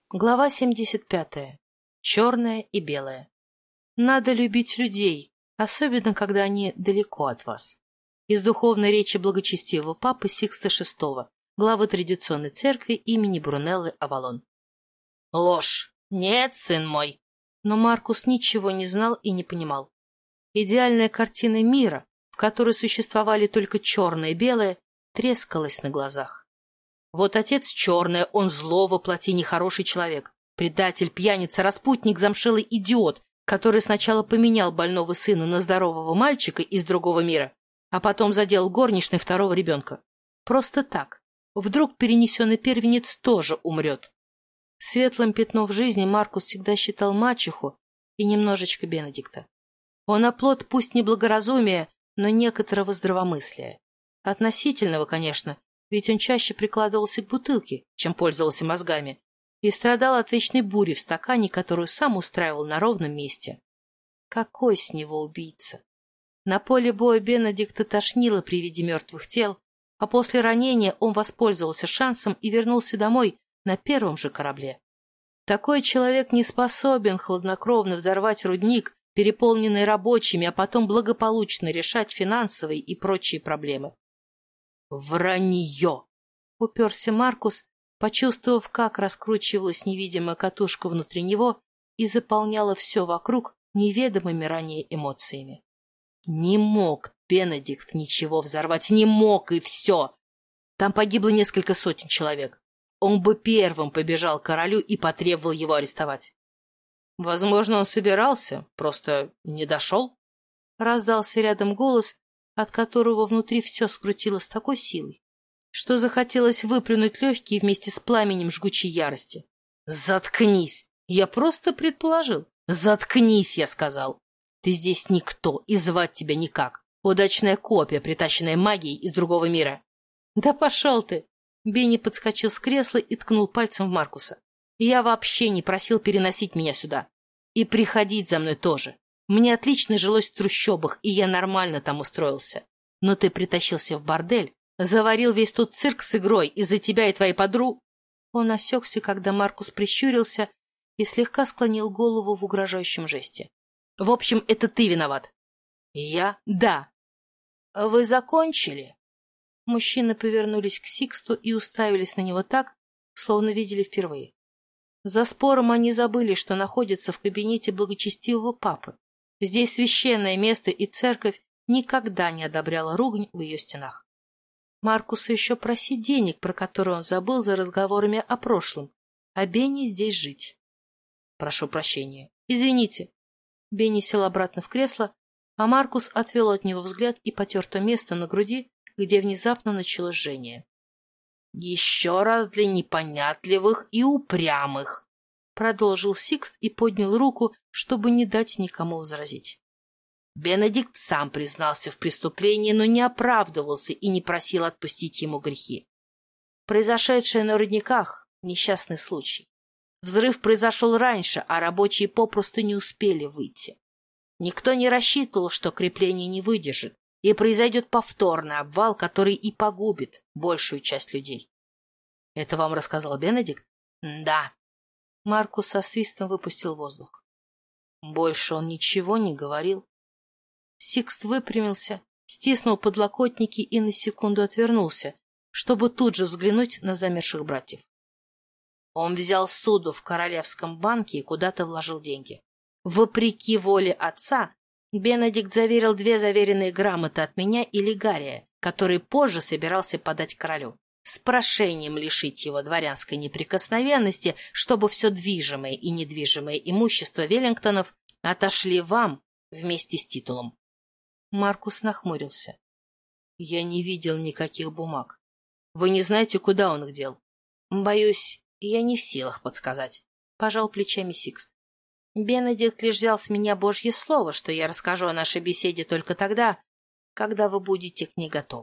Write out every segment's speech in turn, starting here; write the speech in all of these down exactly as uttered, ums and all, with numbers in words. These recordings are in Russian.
Глава семьдесят пятая. Черное и белое. Надо любить людей, особенно когда они далеко от вас. Из духовной речи благочестивого папы Сикста шестого, главы традиционной церкви имени Брунеллы Авалон. Ложь! Нет, сын мой! Но Маркус ничего не знал и не понимал. Идеальная картина мира, в которой существовали только черное и белое, трескалась на глазах. Вот отец черное, он зло воплоти, нехороший человек, предатель, пьяница, распутник, замшелый идиот, который сначала поменял больного сына на здорового мальчика из другого мира, а потом заделал горничной второго ребенка. Просто так. Вдруг перенесенный первенец тоже умрет. Светлым пятном в жизни Маркус всегда считал мачеху и немножечко Бенедикта. Он оплот пусть не благоразумия, но некоторого здравомыслия. Относительного, конечно, ведь он чаще прикладывался к бутылке, чем пользовался мозгами, и страдал от вечной бури в стакане, которую сам устраивал на ровном месте. Какой с него убийца? На поле боя Бенедикта тошнило при виде мертвых тел, а после ранения он воспользовался шансом и вернулся домой на первом же корабле. Такой человек не способен хладнокровно взорвать рудник, переполненный рабочими, а потом благополучно решать финансовые и прочие проблемы. «Вранье!» — уперся Маркус, почувствовав, как раскручивалась невидимая катушка внутри него и заполняла все вокруг неведомыми ранее эмоциями. Не мог Бенедикт ничего взорвать, не мог, и все. Там погибло несколько сотен человек. Он бы первым побежал к королю и потребовал его арестовать. Возможно, он собирался, просто не дошел. Раздался рядом голос, от которого внутри все скрутило с такой силой, что захотелось выплюнуть легкие вместе с пламенем жгучей ярости. «Заткнись! Я просто предположил. Заткнись, я сказал. Ты здесь никто, и звать тебя никак. Удачная копия, притащенная магией из другого мира». «Да пошел ты!» Бенни подскочил с кресла и ткнул пальцем в Маркуса. «Я вообще не просил переносить меня сюда. И приходить за мной тоже. Мне отлично жилось в трущобах, и я нормально там устроился. Но ты притащился в бордель, заварил весь тот цирк с игрой из-за тебя и твоей подруги». Он осекся, когда Маркус прищурился и слегка склонил голову в угрожающем жесте. «В общем, это ты виноват». «Я? Да». «Вы закончили?» Мужчины повернулись к Сиксту и уставились на него так, словно видели впервые. За спором они забыли, что находятся в кабинете благочестивого папы. Здесь священное место, и церковь никогда не одобряла ругань в ее стенах. Маркуса еще просить денег, про которые он забыл за разговорами о прошлом, а Бенни здесь жить. «Прошу прощения. Извините». Бенни сел обратно в кресло, а Маркус отвел от него взгляд и потер то место на груди, где внезапно началось жжение. «Еще раз для непонятливых и упрямых», — продолжил Сикст и поднял руку, чтобы не дать никому возразить. Бенедикт сам признался в преступлении, но не оправдывался и не просил отпустить ему грехи. Произошедшее на рудниках — несчастный случай. Взрыв произошел раньше, а рабочие попросту не успели выйти. Никто не рассчитывал, что крепление не выдержит, и произойдет повторный обвал, который и погубит большую часть людей. Это вам рассказал Бенедикт? Да. Маркус со свистом выпустил воздух. Больше он ничего не говорил. Сикст выпрямился, стиснул подлокотники и на секунду отвернулся, чтобы тут же взглянуть на замерших братьев. Он взял суду в Королевском банке и куда-то вложил деньги. Вопреки воле отца, Бенедикт заверил две заверенные грамоты от меня и Лигария, которые позже собирался подать королю, с прошением лишить его дворянской неприкосновенности, чтобы все движимое и недвижимое имущество Веллингтонов отошли вам вместе с титулом. Маркус нахмурился. Я не видел никаких бумаг. Вы не знаете, куда он их дел? Боюсь, я не в силах подсказать. Пожал плечами Сикст. Бенедикт лишь взял с меня Божье слово, что я расскажу о нашей беседе только тогда, когда вы будете к ней готовы.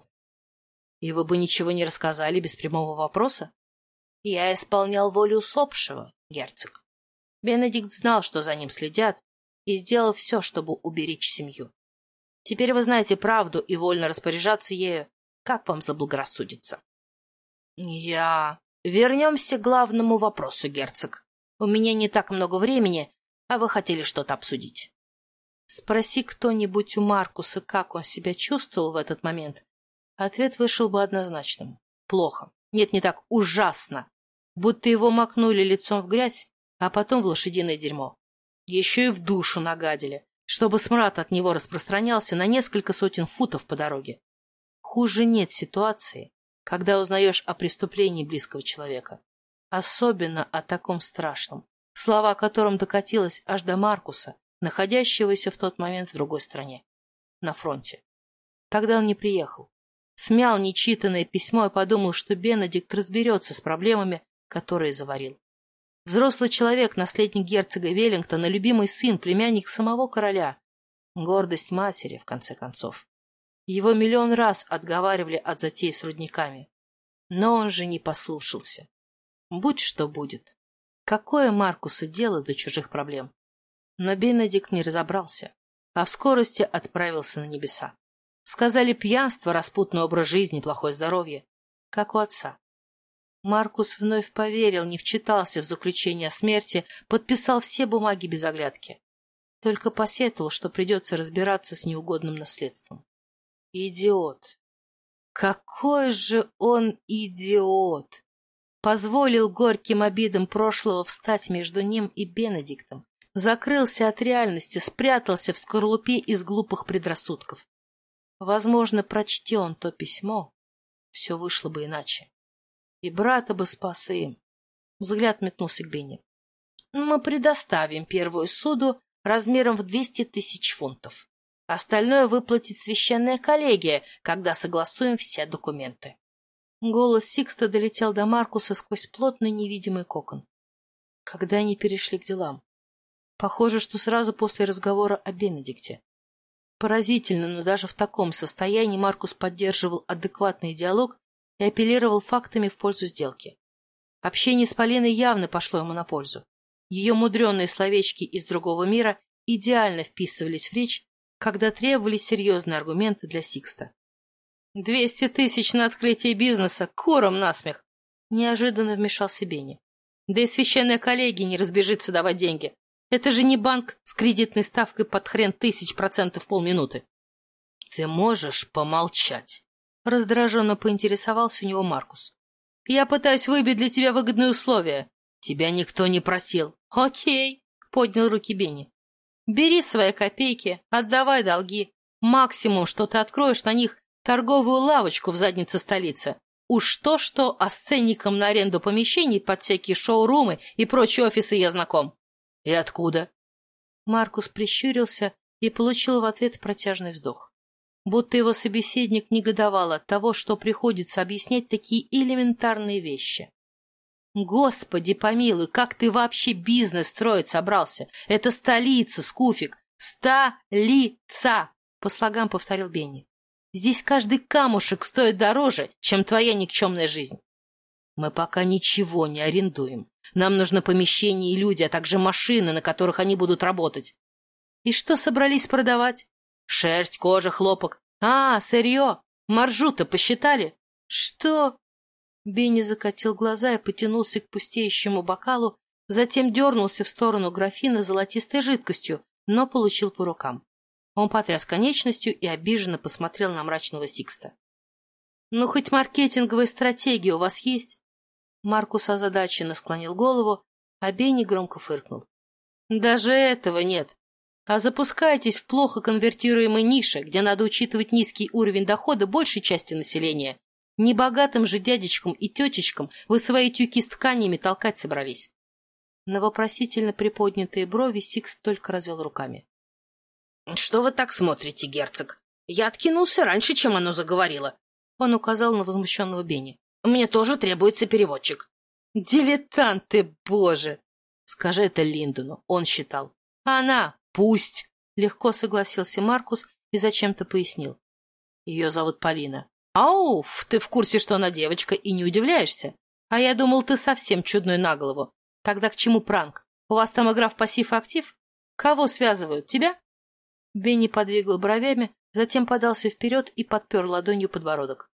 И вы бы ничего не рассказали без прямого вопроса? Я исполнял волю усопшего, герцог. Бенедикт знал, что за ним следят, и сделал все, чтобы уберечь семью. Теперь вы знаете правду и вольно распоряжаться ею, как вам заблагорассудится. Я... Вернемся к главному вопросу, герцог. У меня не так много времени, а вы хотели что-то обсудить. Спроси кто-нибудь у Маркуса, как он себя чувствовал в этот момент, ответ вышел бы однозначным. Плохо. Нет, не так. Ужасно. Будто его макнули лицом в грязь, а потом в лошадиное дерьмо. Еще и в душу нагадили, чтобы смрад от него распространялся на несколько сотен футов по дороге. Хуже нет ситуации, когда узнаешь о преступлении близкого человека. Особенно о таком страшном, слова о котором докатилась аж до Маркуса, находящегося в тот момент в другой стране, на фронте. Тогда он не приехал. Смял нечитанное письмо и подумал, что Бенедикт разберется с проблемами, которые заварил. Взрослый человек, наследник герцога Веллингтона, любимый сын, племянник самого короля. Гордость матери, в конце концов. Его миллион раз отговаривали от затей с рудниками. Но он же не послушался. Будь что будет. Какое Маркусу дело до чужих проблем? Но Бенедикт не разобрался, а в скорости отправился на небеса. Сказали пьянство, распутный образ жизни, плохое здоровье. Как у отца. Маркус вновь поверил, не вчитался в заключение о смерти, подписал все бумаги без оглядки. Только посетовал, что придется разбираться с неугодным наследством. Идиот! Какой же он идиот! Позволил горьким обидам прошлого встать между ним и Бенедиктом. Закрылся от реальности, спрятался в скорлупе из глупых предрассудков. Возможно, прочти он то письмо, все вышло бы иначе. И брата бы спас им. Взгляд метнулся к Бенни. Мы предоставим первую суду размером в двести тысяч фунтов. Остальное выплатит священная коллегия, когда согласуем все документы. Голос Сикста долетел до Маркуса сквозь плотный невидимый кокон. Когда они перешли к делам? Похоже, что сразу после разговора о Бенедикте. Поразительно, но даже в таком состоянии Маркус поддерживал адекватный диалог и апеллировал фактами в пользу сделки. Общение с Полиной явно пошло ему на пользу. Ее мудреные словечки из другого мира идеально вписывались в речь, когда требовались серьезные аргументы для Сикста. «Двести тысяч на открытие бизнеса, куром насмех!» Неожиданно вмешался Бенни. «Да и священная коллегия не разбежится давать деньги. Это же не банк с кредитной ставкой под хрен тысяч процентов полминуты». «Ты можешь помолчать?» Раздраженно поинтересовался у него Маркус. «Я пытаюсь выбить для тебя выгодные условия. Тебя никто не просил». «Окей», — поднял руки Бенни. «Бери свои копейки, отдавай долги. Максимум, что ты откроешь на них торговую лавочку в заднице столицы. Уж то-что, а с ценником на аренду помещений под всякие шоурумы и прочие офисы я знаком». «И откуда?» Маркус прищурился и получил в ответ протяжный вздох. Будто его собеседник негодовал от того, что приходится объяснять такие элементарные вещи. «Господи помилуй, как ты вообще бизнес строить собрался? Это столица, Скуфик! Ста-ли-ца!» По слогам повторил Бенни. «Здесь каждый камушек стоит дороже, чем твоя никчемная жизнь». «Мы пока ничего не арендуем. Нам нужно помещение и люди, а также машины, на которых они будут работать». «И что собрались продавать?» «Шерсть, кожа, хлопок». «А, сырье! Маржу-то посчитали?» «Что?» Бенни закатил глаза и потянулся к пустеющему бокалу, затем дернулся в сторону графина с золотистой жидкостью, но получил по рукам. Он потряс конечностью и обиженно посмотрел на мрачного Сикста. «Ну, хоть маркетинговая стратегия у вас есть?» Маркус озадаченно склонил голову, а Бенни громко фыркнул. «Даже этого нет. А запускайтесь в плохо конвертируемой нише, где надо учитывать низкий уровень дохода большей части населения. Небогатым же дядечкам и тетечкам вы свои тюки с тканями толкать собрались». На вопросительно приподнятые брови Сикст только развел руками. «Что вы так смотрите, герцог? Я откинулся раньше, чем оно заговорило». Он указал на возмущенного Бенни. «Мне тоже требуется переводчик». «Дилетант ты, боже!» «Скажи это Линдону», он считал. «Она, пусть!» Легко согласился Маркус и зачем-то пояснил. «Ее зовут Полина». «Ауф, ты в курсе, что она девочка, и не удивляешься? А я думал, ты совсем чудной на голову. Тогда к чему пранк? У вас там игра в пассив и актив? Кого связывают, тебя?» Бенни подвигал бровями, затем подался вперед и подпер ладонью подбородок.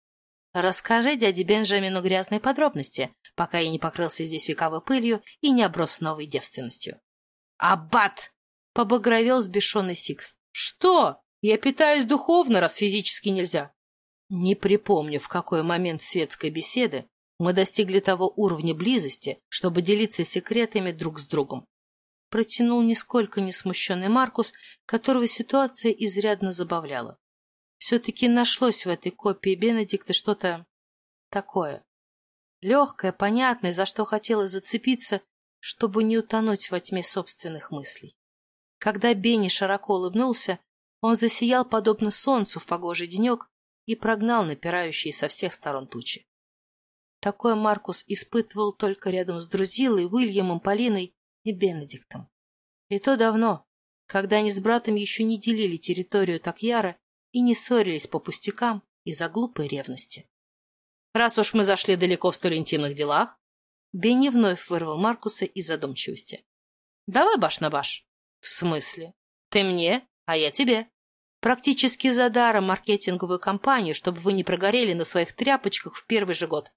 Расскажи дяде Бенджамину грязные подробности, пока я не покрылся здесь вековой пылью и не оброс новой девственностью. «Аббат!» — побагровел сбешенный Сикст. «Что? Я питаюсь духовно, раз физически нельзя». Не припомню, в какой момент светской беседы мы достигли того уровня близости, чтобы делиться секретами друг с другом. Протянул нисколько не смущенный Маркус, которого ситуация изрядно забавляла. Все-таки нашлось в этой копии Бенедикта что-то такое. Легкое, понятное, за что хотелось зацепиться, чтобы не утонуть во тьме собственных мыслей. Когда Бенни широко улыбнулся, он засиял подобно солнцу в погожий денек и прогнал напирающие со всех сторон тучи. Такое Маркус испытывал только рядом с Друзилой, Уильямом, Полиной и Бенедиктом. И то давно, когда они с братом еще не делили территорию так яро и не ссорились по пустякам из-за глупой ревности. «Раз уж мы зашли далеко в столь интимных делах», Бенни вновь вырвал Маркуса из задумчивости. «Давай баш на баш». «В смысле? Ты мне, а я тебе. Практически за даром маркетинговую кампанию, чтобы вы не прогорели на своих тряпочках в первый же год».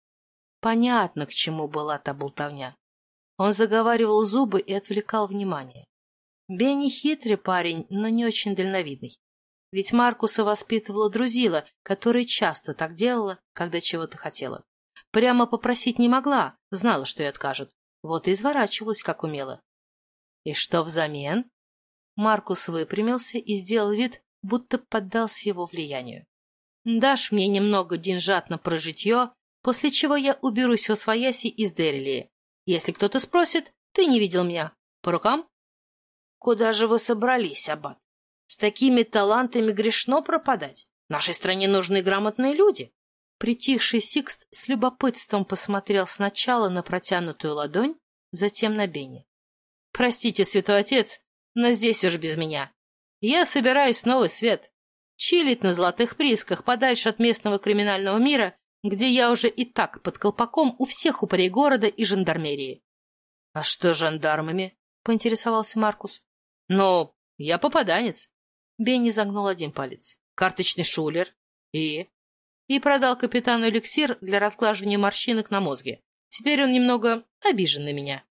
Понятно, к чему была та болтовня. Он заговаривал зубы и отвлекал внимание. Бенни хитрый парень, но не очень дальновидный. Ведь Маркуса воспитывала Друзила, которая часто так делала, когда чего-то хотела. Прямо попросить не могла, знала, что и откажут. Вот и изворачивалась, как умела. И что взамен? Маркус выпрямился и сделал вид, будто поддался его влиянию. «Дашь мне немного деньжат на прожитье, после чего я уберусь восвояси из Деррилии. Если кто-то спросит, ты не видел меня. По рукам?» «Куда же вы собрались, аббат? С такими талантами грешно пропадать. Нашей стране нужны грамотные люди». Притихший Сикст с любопытством посмотрел сначала на протянутую ладонь, затем на Бенни. «Простите, святой отец, но здесь уж без меня. Я собираюсь в новый свет. Чилить на золотых приисках подальше от местного криминального мира, где я уже и так под колпаком у всех упырей города и жандармерии». «А что с жандармами?» — поинтересовался Маркус. «Ну, я попаданец». Бенни загнул один палец. «Карточный шулер. И...» И продал капитану эликсир для разглаживания морщинок на мозге. Теперь он немного обижен на меня.